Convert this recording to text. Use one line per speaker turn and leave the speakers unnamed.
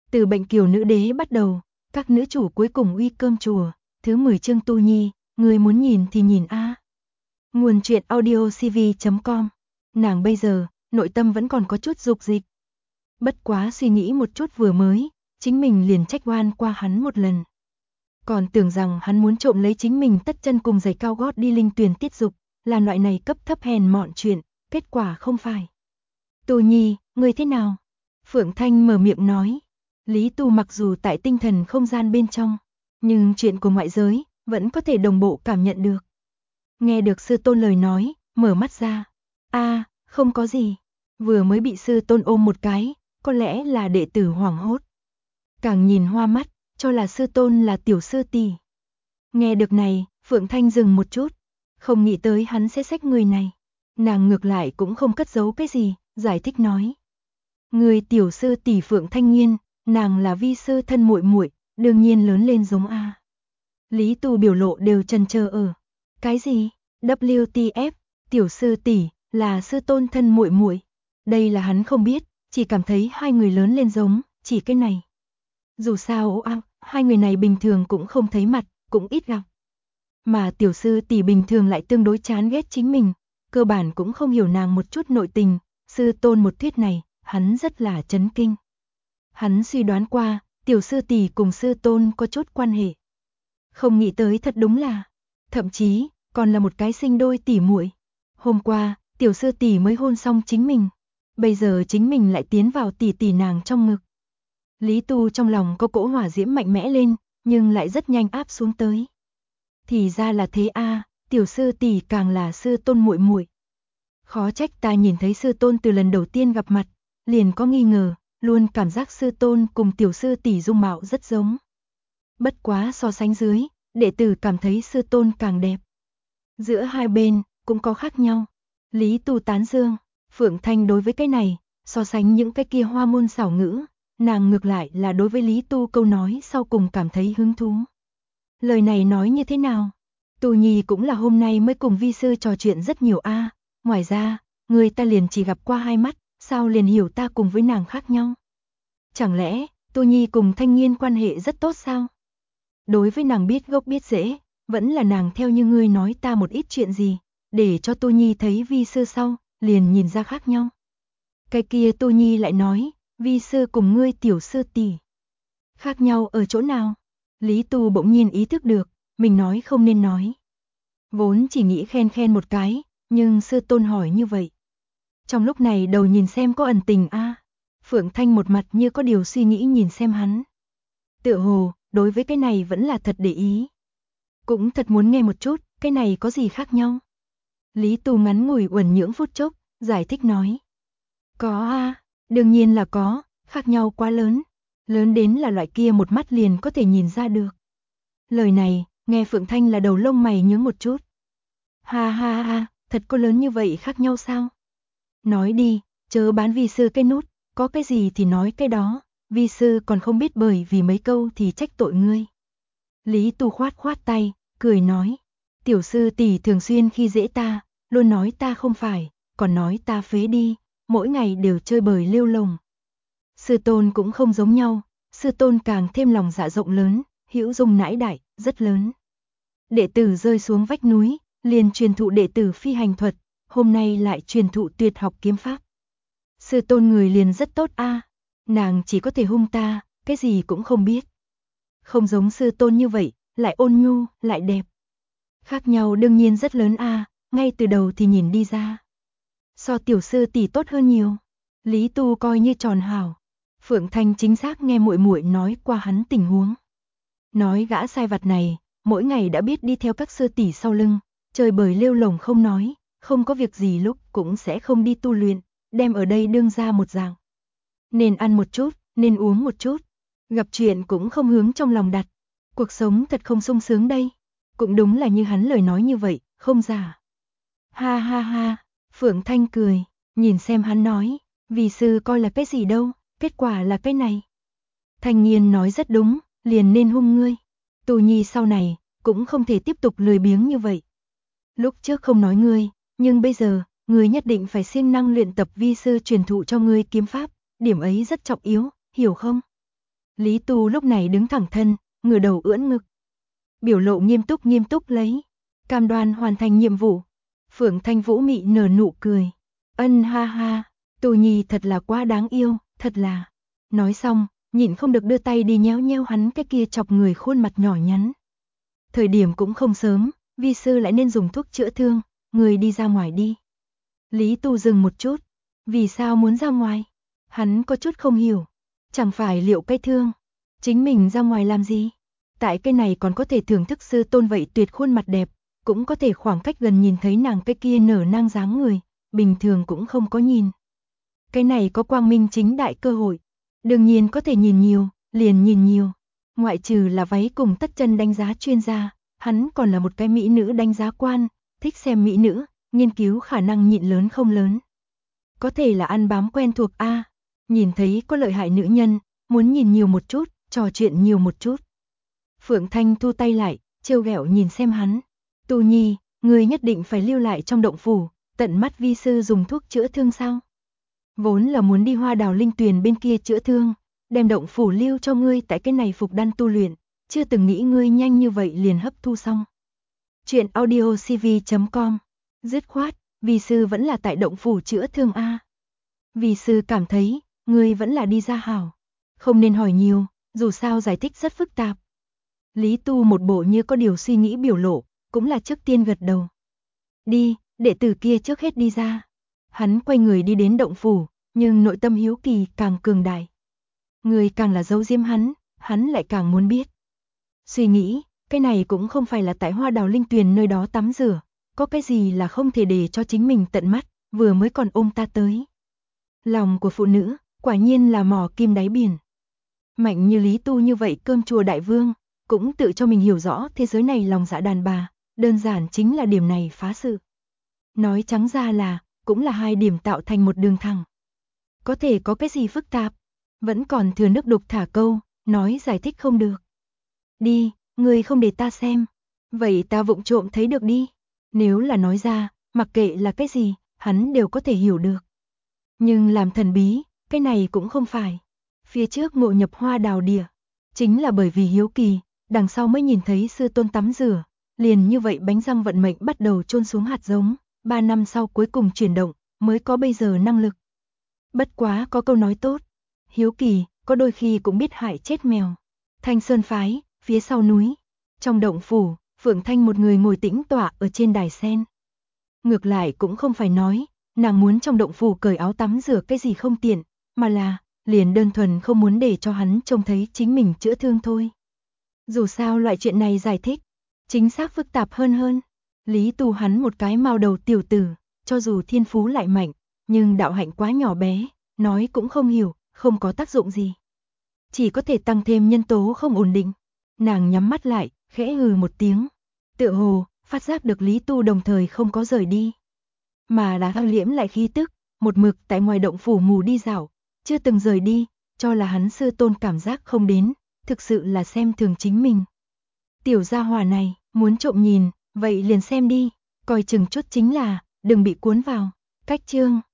Từ bệnh kiều nữ đế bắt đầu, các nữ chủ cuối cùng uy cơm chùa, thứ 10 chương Tu Nhi, người muốn nhìn thì nhìn a. Nguồn truyện audio cv.com. Nàng bây giờ, nội tâm vẫn còn có chút dục dịch. Bất quá suy nghĩ một chút vừa mới, chính mình liền trách oan qua hắn một lần. Còn tưởng rằng hắn muốn trộm lấy chính mình tất chân cùng giày cao gót đi linh tuyền tiết dục, là loại này cấp thấp hèn mọn chuyện, kết quả không phải. Tu Nhi, người thế nào? Phượng Thanh mở miệng nói. Lý Tu mặc dù tại tinh thần không gian bên trong, nhưng chuyện của ngoại giới vẫn có thể đồng bộ cảm nhận được. Nghe được sư tôn lời nói, mở mắt ra. Không có gì. Vừa mới bị sư tôn ôm một cái, có lẽ là đệ tử hoảng hốt. Càng nhìn hoa mắt, cho là sư tôn là tiểu sư tỷ. Nghe được này, Phượng Thanh dừng một chút, không nghĩ tới hắn sẽ xách người này. Nàng ngược lại cũng không cất giấu cái gì, giải thích nói. Người tiểu sư tỷ Phượng Thanh Nghiên, nàng là vi sư thân muội muội, đương nhiên lớn lên giống a. Lý Tu biểu lộ đều chần chờ ở. Cái gì? WTF, tiểu sư tỷ là sư tôn thân muội muội. Đây là hắn không biết, chỉ cảm thấy hai người lớn lên giống, chỉ cái này. Dù sao hai người này bình thường cũng không thấy mặt, cũng ít gặp. Mà tiểu sư tỷ bình thường lại tương đối chán ghét chính mình, cơ bản cũng không hiểu nàng một chút nội tình, sư tôn một thuyết này, hắn rất là chấn kinh. Hắn suy đoán qua, tiểu sư tỷ cùng sư tôn có chút quan hệ. Không nghĩ tới thật đúng là, thậm chí còn là một cái sinh đôi tỷ muội. Hôm qua, tiểu sư tỷ mới hôn xong chính mình, bây giờ chính mình lại tiến vào tỷ tỷ nàng trong ngực. Lý Tu trong lòng có cỗ hỏa diễm mạnh mẽ lên, nhưng lại rất nhanh áp xuống tới. Thì ra là thế a, tiểu sư tỷ càng là sư tôn muội muội. Khó trách ta nhìn thấy sư tôn từ lần đầu tiên gặp mặt, liền có nghi ngờ, luôn cảm giác sư tôn cùng tiểu sư tỷ dung mạo rất giống. Bất quá so sánh dưới, đệ tử cảm thấy sư tôn càng đẹp. Giữa hai bên cũng có khác nhau. Lý Tu tán dương, Phượng Thanh đối với cái này, so sánh những cái kia hoa môn xảo ngữ, nàng ngược lại là đối với Lý Tu câu nói sau cùng cảm thấy hứng thú. Lời này nói như thế nào? Tu Nhi cũng là hôm nay mới cùng vi sư trò chuyện rất nhiều a. Ngoài ra, người ta liền chỉ gặp qua hai mắt, sao liền hiểu ta cùng với nàng khác nhau? Chẳng lẽ, Tu Nhi cùng Thanh Nghiên quan hệ rất tốt sao? Đối với nàng biết gốc biết rễ, vẫn là nàng theo như ngươi nói ta một ít chuyện gì, để cho Tu Nhi thấy vi sư sau, liền nhìn ra khác nhau. Cái kia Tu Nhi lại nói, vi sư cùng ngươi tiểu sư tỷ khác nhau ở chỗ nào? Lý Tu bỗng nhiên ý thức được, mình nói không nên nói. Vốn chỉ nghĩ khen khen một cái, nhưng sư tôn hỏi như vậy. Trong lúc này đầu nhìn xem có ẩn tình a. Phượng Thanh một mặt như có điều suy nghĩ nhìn xem hắn. Tựa hồ, đối với cái này vẫn là thật để ý. Cũng thật muốn nghe một chút, cái này có gì khác nhau? Lý Tu ngắn ngủi uẩn nhưỡng phút chốc, giải thích nói. Có a, đương nhiên là có, khác nhau quá lớn. Lớn đến là loại kia một mắt liền có thể nhìn ra được. Lời này, nghe Phượng Thanh là đầu lông mày nhướng một chút. Ha ha ha, thật có lớn như vậy khác nhau sao? Nói đi, chớ bán vi sư cái nút, có cái gì thì nói cái đó, vi sư còn không biết bởi vì mấy câu thì trách tội ngươi. Lý Tu khoát khoát tay, cười nói, tiểu sư tỷ thường xuyên khi dễ ta, luôn nói ta không phải, còn nói ta phế đi, mỗi ngày đều chơi bời lêu lồng. Sư tôn cũng không giống nhau, sư tôn càng thêm lòng dạ rộng lớn, hữu dung nãi đại, rất lớn. Đệ tử rơi xuống vách núi, liền truyền thụ đệ tử phi hành thuật, hôm nay lại truyền thụ tuyệt học kiếm pháp. Sư tôn người liền rất tốt a, nàng chỉ có thể hung ta, cái gì cũng không biết. Không giống sư tôn như vậy, lại ôn nhu, lại đẹp. Khác nhau đương nhiên rất lớn a, ngay từ đầu thì nhìn đi ra. So tiểu sư tỷ tốt hơn nhiều. Lý Tu coi như tròn hảo. Phượng Thanh chính xác nghe muội muội nói qua hắn tình huống. Nói gã sai vặt này, mỗi ngày đã biết đi theo các sư tỷ sau lưng, chơi bời lêu lồng không nói, không có việc gì lúc cũng sẽ không đi tu luyện, đem ở đây đương ra một dạng. Nên ăn một chút, nên uống một chút, gặp chuyện cũng không hướng trong lòng đặt. Cuộc sống thật không sung sướng đây. Cũng đúng là như hắn lời nói như vậy, không giả. Ha ha ha, Phượng Thanh cười, nhìn xem hắn nói, vì sư coi là cái gì đâu, kết quả là cái này. Thanh Nghiên nói rất đúng, liền nên hung ngươi. Tu Nhi sau này, cũng không thể tiếp tục lười biếng như vậy. Lúc trước không nói ngươi, nhưng bây giờ, ngươi nhất định phải siêng năng luyện tập vi sư truyền thụ cho ngươi kiếm pháp, điểm ấy rất trọng yếu, hiểu không? Lý Tu lúc này đứng thẳng thân, ngửa đầu ưỡn ngực. Biểu lộ nghiêm túc lấy. Cam đoan hoàn thành nhiệm vụ. Phượng Thanh Vũ mị nở nụ cười. Ân ha ha, Tu Nhi thật là quá đáng yêu, thật là. Nói xong, nhịn không được đưa tay đi nhéo nhéo hắn cái kia chọc người khuôn mặt nhỏ nhắn. Thời điểm cũng không sớm, vi sư lại nên dùng thuốc chữa thương, người đi ra ngoài đi. Lý Tu dừng một chút, vì sao muốn ra ngoài? Hắn có chút không hiểu, chẳng phải liệu cái thương, chính mình ra ngoài làm gì? Tại cái này còn có thể thưởng thức sư tôn vậy tuyệt khuôn mặt đẹp, cũng có thể khoảng cách gần nhìn thấy nàng cái kia nở nang dáng người, bình thường cũng không có nhìn. Cái này có quang minh chính đại cơ hội, đương nhiên có thể nhìn nhiều, liền nhìn nhiều. Ngoại trừ là váy cùng tất chân đánh giá chuyên gia, hắn còn là một cái mỹ nữ đánh giá quan, thích xem mỹ nữ, nghiên cứu khả năng nhịn lớn không lớn. Có thể là ăn bám quen thuộc a, nhìn thấy có lợi hại nữ nhân, muốn nhìn nhiều một chút, trò chuyện nhiều một chút. Phượng Thanh thu tay lại, trêu ghẹo nhìn xem hắn. Tu Nhi, người nhất định phải lưu lại trong động phủ, tận mắt vi sư dùng thuốc chữa thương sao? Vốn là muốn đi Hoa Đào Linh Tuyền bên kia chữa thương, đem động phủ lưu cho ngươi tại cái này phục đan tu luyện, chưa từng nghĩ ngươi nhanh như vậy liền hấp thu xong. Chuyện audiocv.com. Dứt khoát, vi sư vẫn là tại động phủ chữa thương a. Vi sư cảm thấy, ngươi vẫn là đi ra hảo. Không nên hỏi nhiều, dù sao giải thích rất phức tạp. Lý Tu một bộ như có điều suy nghĩ biểu lộ, cũng là trước tiên gật đầu. Đi, đệ tử kia trước hết đi ra. Hắn quay người đi đến động phủ, nhưng nội tâm hiếu kỳ càng cường đại. Người càng là giấu giếm hắn lại càng muốn biết. Suy nghĩ, cái này cũng không phải là tại Hoa Đào Linh Tuyền nơi đó tắm rửa, có cái gì là không thể để cho chính mình tận mắt, vừa mới còn ôm ta tới. Lòng của phụ nữ, quả nhiên là mỏ kim đáy biển. Mạnh như Lý Tu như vậy cơm chùa đại vương, cũng tự cho mình hiểu rõ thế giới này lòng dạ đàn bà, đơn giản chính là điểm này phá sự. Nói trắng ra là, cũng là hai điểm tạo thành một đường thẳng. Có thể có cái gì phức tạp, vẫn còn thừa nước đục thả câu, nói giải thích không được. Đi, người không để ta xem, vậy ta vụng trộm thấy được đi. Nếu là nói ra, mặc kệ là cái gì, hắn đều có thể hiểu được. Nhưng làm thần bí, cái này cũng không phải. Phía trước ngộ nhập Hoa Đào địa, chính là bởi vì hiếu kỳ, đằng sau mới nhìn thấy sư tôn tắm rửa, liền như vậy bánh răng vận mệnh bắt đầu chôn xuống hạt giống, 3 năm sau cuối cùng chuyển động, mới có bây giờ năng lực. Bất quá có câu nói tốt, hiếu kỳ, có đôi khi cũng biết hại chết mèo. Thanh Sơn phái, phía sau núi, trong động phủ, Phượng Thanh một người ngồi tĩnh tọa ở trên đài sen. Ngược lại cũng không phải nói, nàng muốn trong động phủ cởi áo tắm rửa cái gì không tiện, mà là, liền đơn thuần không muốn để cho hắn trông thấy chính mình chữa thương thôi. Dù sao loại chuyện này giải thích, chính xác phức tạp hơn. Lý Tu hắn một cái mao đầu tiểu tử, cho dù thiên phú lại mạnh, nhưng đạo hạnh quá nhỏ bé, nói cũng không hiểu, không có tác dụng gì. Chỉ có thể tăng thêm nhân tố không ổn định. Nàng nhắm mắt lại, khẽ hừ một tiếng. Tựa hồ, phát giác được Lý Tu đồng thời không có rời đi. Mà là liễm lại khí tức, một mực tại ngoài động phủ mù đi dạo, chưa từng rời đi, cho là hắn sư tôn cảm giác không đến, thực sự là xem thường chính mình. Tiểu gia hỏa này, muốn trộm nhìn, vậy liền xem đi, coi chừng chút chính là, đừng bị cuốn vào. Cách chương